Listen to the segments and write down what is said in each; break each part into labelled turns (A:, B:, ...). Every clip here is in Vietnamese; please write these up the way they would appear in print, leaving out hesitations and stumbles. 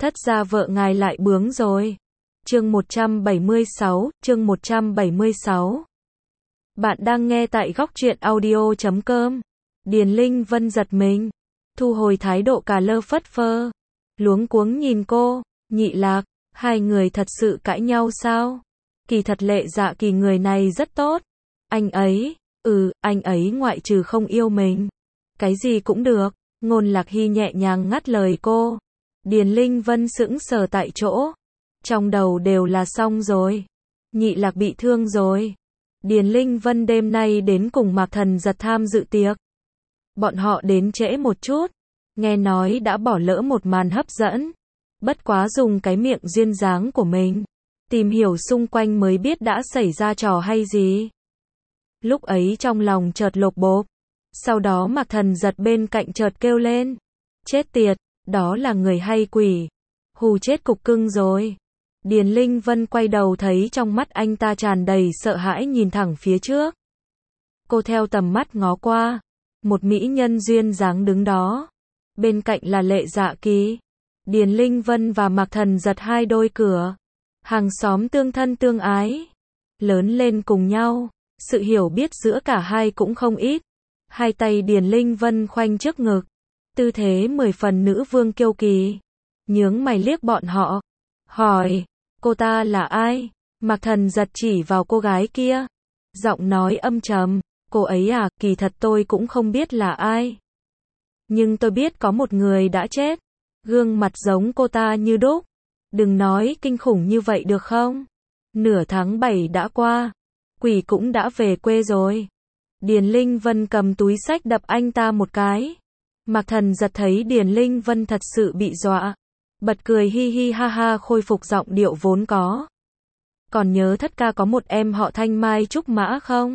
A: Thất gia vợ ngài lại bướng rồi. Chương 176. Bạn đang nghe tại góc truyện audio.com. Điền Linh Vân giật mình, thu hồi thái độ cà lơ phất phơ, luống cuống nhìn cô. Nhị Lạc, hai người thật sự cãi nhau sao? Kỳ thật Lệ Dạ Kỳ người này rất tốt. Anh ấy ngoại trừ không yêu mình, cái gì cũng được. Ngôn Lạc Hy nhẹ nhàng ngắt lời cô. Điền Linh Vân sững sờ tại chỗ, trong đầu đều là xong rồi. Nhị Lạc bị thương rồi. Điền Linh Vân đêm nay đến cùng Mạc Thần Giật tham dự tiệc. Bọn họ đến trễ một chút, nghe nói đã bỏ lỡ một màn hấp dẫn. Bất quá dùng cái miệng duyên dáng của mình, tìm hiểu xung quanh mới biết đã xảy ra trò hay gì. Lúc ấy trong lòng chợt lột bột. Sau đó Mạc Thần Giật bên cạnh chợt kêu lên. Chết tiệt, đó là người hay quỷ? Hù chết cục cưng rồi. Điền Linh Vân quay đầu thấy trong mắt anh ta tràn đầy sợ hãi nhìn thẳng phía trước. Cô theo tầm mắt ngó qua, một mỹ nhân duyên dáng đứng đó. Bên cạnh là Lệ Dạ Kỳ. Điền Linh Vân và Mạc Thần Giật hai đôi cửa. Hàng xóm tương thân tương ái. Lớn lên cùng nhau, sự hiểu biết giữa cả hai cũng không ít. Hai tay Điền Linh Vân khoanh trước ngực, tư thế 10 phần nữ vương kiêu kỳ. Nhướng mày liếc bọn họ, hỏi, cô ta là ai? Mạc Thần Giật chỉ vào cô gái kia, giọng nói âm trầm, cô ấy à, kỳ thật tôi cũng không biết là ai. Nhưng tôi biết có một người đã chết, gương mặt giống cô ta như đúc. Đừng nói kinh khủng như vậy được không? Nửa tháng 7 đã qua, quỷ cũng đã về quê rồi. Điền Linh Vân cầm túi xách đập anh ta một cái. Mạc Thần Giật thấy Điền Linh Vân thật sự bị dọa, bật cười hi hi ha ha, khôi phục giọng điệu vốn có. Còn nhớ thất ca có một em họ Thanh Mai Trúc Mã không?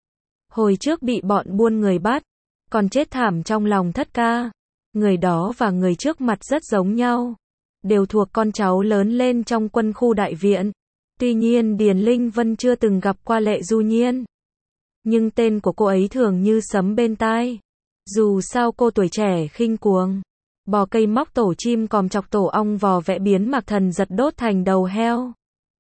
A: Hồi trước bị bọn buôn người bắt, còn chết thảm trong lòng thất ca. Người đó và người trước mặt rất giống nhau, đều thuộc con cháu lớn lên trong quân khu đại viện. Tuy nhiên Điền Linh Vân chưa từng gặp qua Lệ Du Nhiên, nhưng tên của cô ấy thường như sấm bên tai. Dù sao cô tuổi trẻ khinh cuồng, bò cây móc tổ chim còm chọc tổ ong vò vẽ biến Mạc Thần Giật đốt thành đầu heo.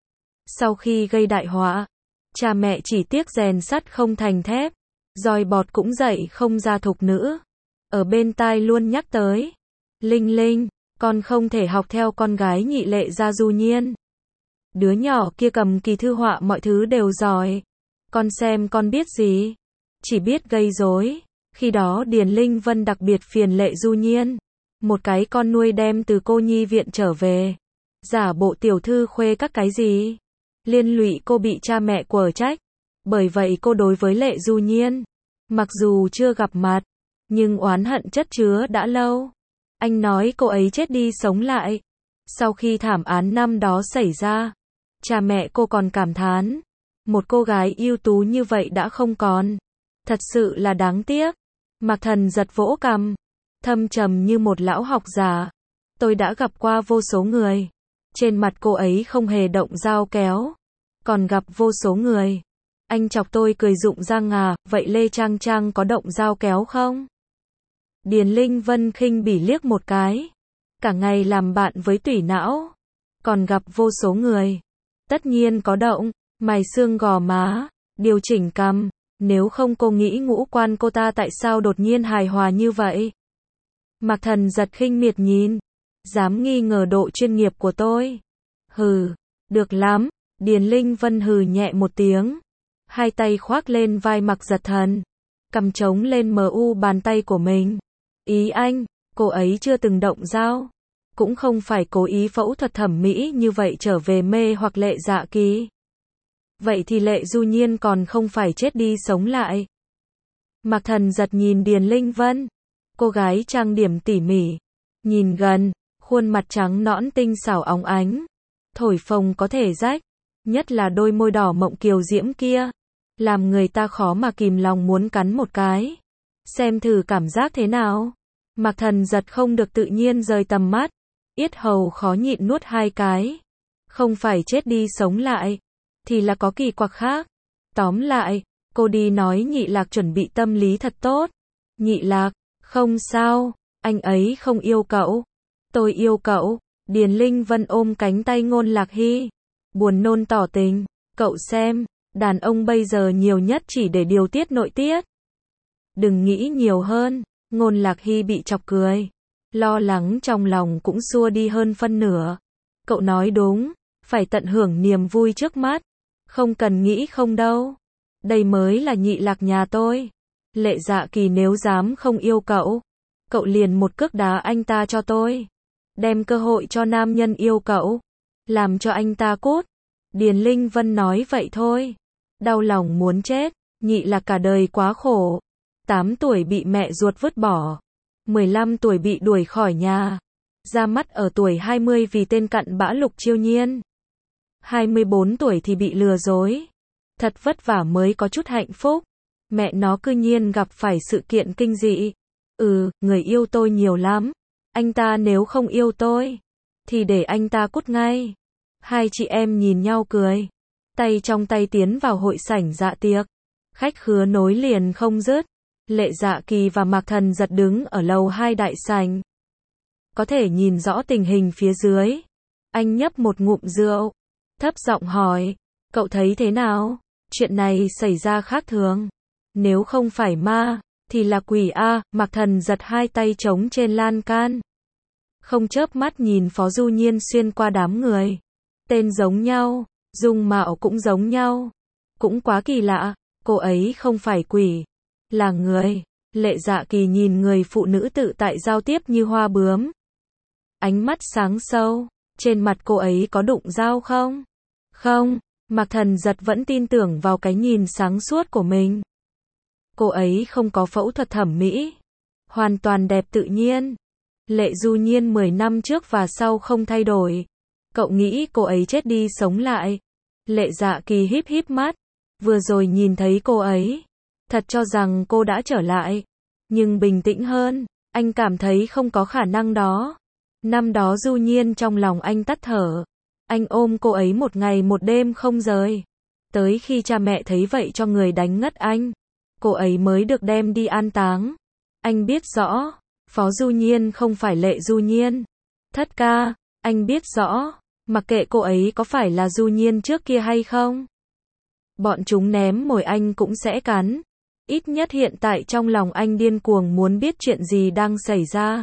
A: Sau khi gây đại họa, cha mẹ chỉ tiếc rèn sắt không thành thép, roi bọt cũng dạy không ra thục nữ. Ở bên tai luôn nhắc tới, Linh Linh, con không thể học theo con gái nhị Lệ gia Du Nhiên. Đứa nhỏ kia cầm kỳ thư họa mọi thứ đều giỏi. Con xem con biết gì? Chỉ biết gây rối. Khi đó Điền Linh Vân đặc biệt phiền Lệ Du Nhiên, một cái con nuôi đem từ cô nhi viện trở về, giả bộ tiểu thư khuê các cái gì, liên lụy cô bị cha mẹ quở trách. Bởi vậy cô đối với Lệ Du Nhiên, mặc dù chưa gặp mặt, nhưng oán hận chất chứa đã lâu. Anh nói cô ấy chết đi sống lại. Sau khi thảm án năm đó xảy ra, cha mẹ cô còn cảm thán, một cô gái ưu tú như vậy đã không còn. Thật sự là đáng tiếc. Mạc Thần Giật vỗ cằm, thâm trầm như một lão học giả. Tôi đã gặp qua vô số người. Trên mặt cô ấy không hề động dao kéo. Còn gặp vô số người. Anh chọc tôi cười rụng răng à, vậy Lê Trang Trang có động dao kéo không? Điền Linh Vân khinh bỉ liếc một cái. Cả ngày làm bạn với tủy não. Còn gặp vô số người. Tất nhiên có động, mài xương gò má, điều chỉnh cằm. Nếu không cô nghĩ ngũ quan cô ta tại sao đột nhiên hài hòa như vậy? Mạc Thần Giật khinh miệt nhìn. Dám nghi ngờ độ chuyên nghiệp của tôi? Hừ, được lắm. Điền Linh Vân hừ nhẹ một tiếng. Hai tay khoác lên vai Mạc Giật Thần, cầm trống lên mu bàn tay của mình. Ý anh, cô ấy chưa từng động dao, cũng không phải cố ý phẫu thuật thẩm mỹ như vậy trở về mê hoặc Lệ Dạ Kỳ. Vậy thì Lệ Du Nhiên còn không phải chết đi sống lại. Mạc Thần Giật nhìn Điền Linh Vân, cô gái trang điểm tỉ mỉ, nhìn gần, khuôn mặt trắng nõn tinh xảo óng ánh, thổi phồng có thể rách, nhất là đôi môi đỏ mộng kiều diễm kia, làm người ta khó mà kìm lòng muốn cắn một cái. Xem thử cảm giác thế nào. Mạc Thần Giật không được tự nhiên rời tầm mắt, yết hầu khó nhịn nuốt hai cái. Không phải chết đi sống lại, thì là có kỳ quặc khác. Tóm lại, cô đi nói Nhị Lạc chuẩn bị tâm lý thật tốt. Nhị Lạc, không sao, anh ấy không yêu cậu. Tôi yêu cậu. Điền Linh Vân ôm cánh tay Ngôn Lạc Hy, buồn nôn tỏ tình, cậu xem, đàn ông bây giờ nhiều nhất chỉ để điều tiết nội tiết. Đừng nghĩ nhiều hơn, Ngôn Lạc Hy bị chọc cười. Lo lắng trong lòng cũng xua đi hơn phân nửa. Cậu nói đúng, phải tận hưởng niềm vui trước mắt. Không cần nghĩ không đâu. Đây mới là nhị lạc nhà tôi. Lệ Dạ Kỳ nếu dám không yêu cậu, cậu liền một cước đá anh ta cho tôi. Đem cơ hội cho nam nhân yêu cậu, làm cho anh ta cút. Điền Linh Vân nói vậy thôi. Đau lòng muốn chết, nhị lạc cả đời quá khổ. 8 tuổi bị mẹ ruột vứt bỏ. 15 tuổi bị đuổi khỏi nhà. Ra mắt ở tuổi 20 vì tên cặn bã Lục Chiêu Nhiên. 24 tuổi thì bị lừa dối. Thật vất vả mới có chút hạnh phúc. Mẹ nó cư nhiên gặp phải sự kiện kinh dị. Người yêu tôi nhiều lắm. Anh ta nếu không yêu tôi, thì để anh ta cút ngay. Hai chị em nhìn nhau cười. Tay trong tay tiến vào hội sảnh dạ tiệc. Khách khứa nối liền không dứt. Lệ Dạ Kỳ và Mạc Thần Giật đứng ở lầu 2 đại sảnh. Có thể nhìn rõ tình hình phía dưới. Anh nhấp một ngụm rượu, thấp giọng hỏi, cậu thấy thế nào? Chuyện này xảy ra khác thường. Nếu không phải ma, thì là quỷ a. Mạc Thần Giật hai tay trống trên lan can. Không chớp mắt nhìn Phó Du Nhiên xuyên qua đám người. Tên giống nhau, dung mạo cũng giống nhau. Cũng quá kỳ lạ, cô ấy không phải quỷ, là người. Lệ Dạ Kỳ nhìn người phụ nữ tự tại giao tiếp như hoa bướm. Ánh mắt sáng sâu, trên mặt cô ấy có đụng dao không? Không, Mạc Thần Giật vẫn tin tưởng vào cái nhìn sáng suốt của mình. Cô ấy không có phẫu thuật thẩm mỹ, hoàn toàn đẹp tự nhiên. Lệ Du Nhiên 10 năm trước và sau không thay đổi. Cậu nghĩ cô ấy chết đi sống lại? Lệ Dạ Kỳ híp híp mắt, vừa rồi nhìn thấy cô ấy, thật cho rằng cô đã trở lại. Nhưng bình tĩnh hơn, anh cảm thấy không có khả năng đó. Năm đó Du Nhiên trong lòng anh tắt thở. Anh ôm cô ấy một ngày một đêm không rời. Tới khi cha mẹ thấy vậy cho người đánh ngất anh, cô ấy mới được đem đi an táng. Anh biết rõ, Phó Du Nhiên không phải Lệ Du Nhiên. Thất ca, anh biết rõ, mặc kệ cô ấy có phải là Du Nhiên trước kia hay không, bọn chúng ném mồi anh cũng sẽ cắn. Ít nhất hiện tại trong lòng anh điên cuồng muốn biết chuyện gì đang xảy ra.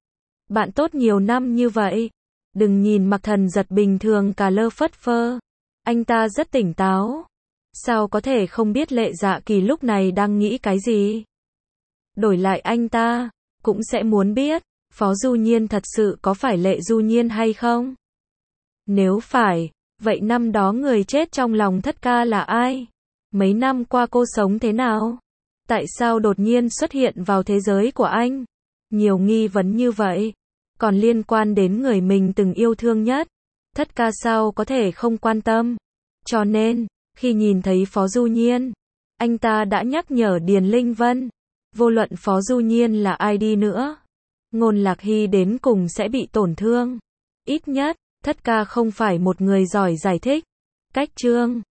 A: Bạn tốt nhiều năm như vậy, đừng nhìn Mạc Thần Giật bình thường cả lơ phất phơ. Anh ta rất tỉnh táo. Sao có thể không biết Lệ Dạ Kỳ lúc này đang nghĩ cái gì? Đổi lại anh ta, cũng sẽ muốn biết, Phó Du Nhiên thật sự có phải Lệ Du Nhiên hay không? Nếu phải, vậy năm đó người chết trong lòng thất ca là ai? Mấy năm qua cô sống thế nào? Tại sao đột nhiên xuất hiện vào thế giới của anh? Nhiều nghi vấn như vậy, còn liên quan đến người mình từng yêu thương nhất. Thất ca sao có thể không quan tâm? Cho nên, khi nhìn thấy Phó Du Nhiên, anh ta đã nhắc nhở Điền Linh Vân. Vô luận Phó Du Nhiên là ai đi nữa, Ngôn Lạc Hy đến cùng sẽ bị tổn thương. Ít nhất, thất ca không phải một người giỏi giải thích. Cách chương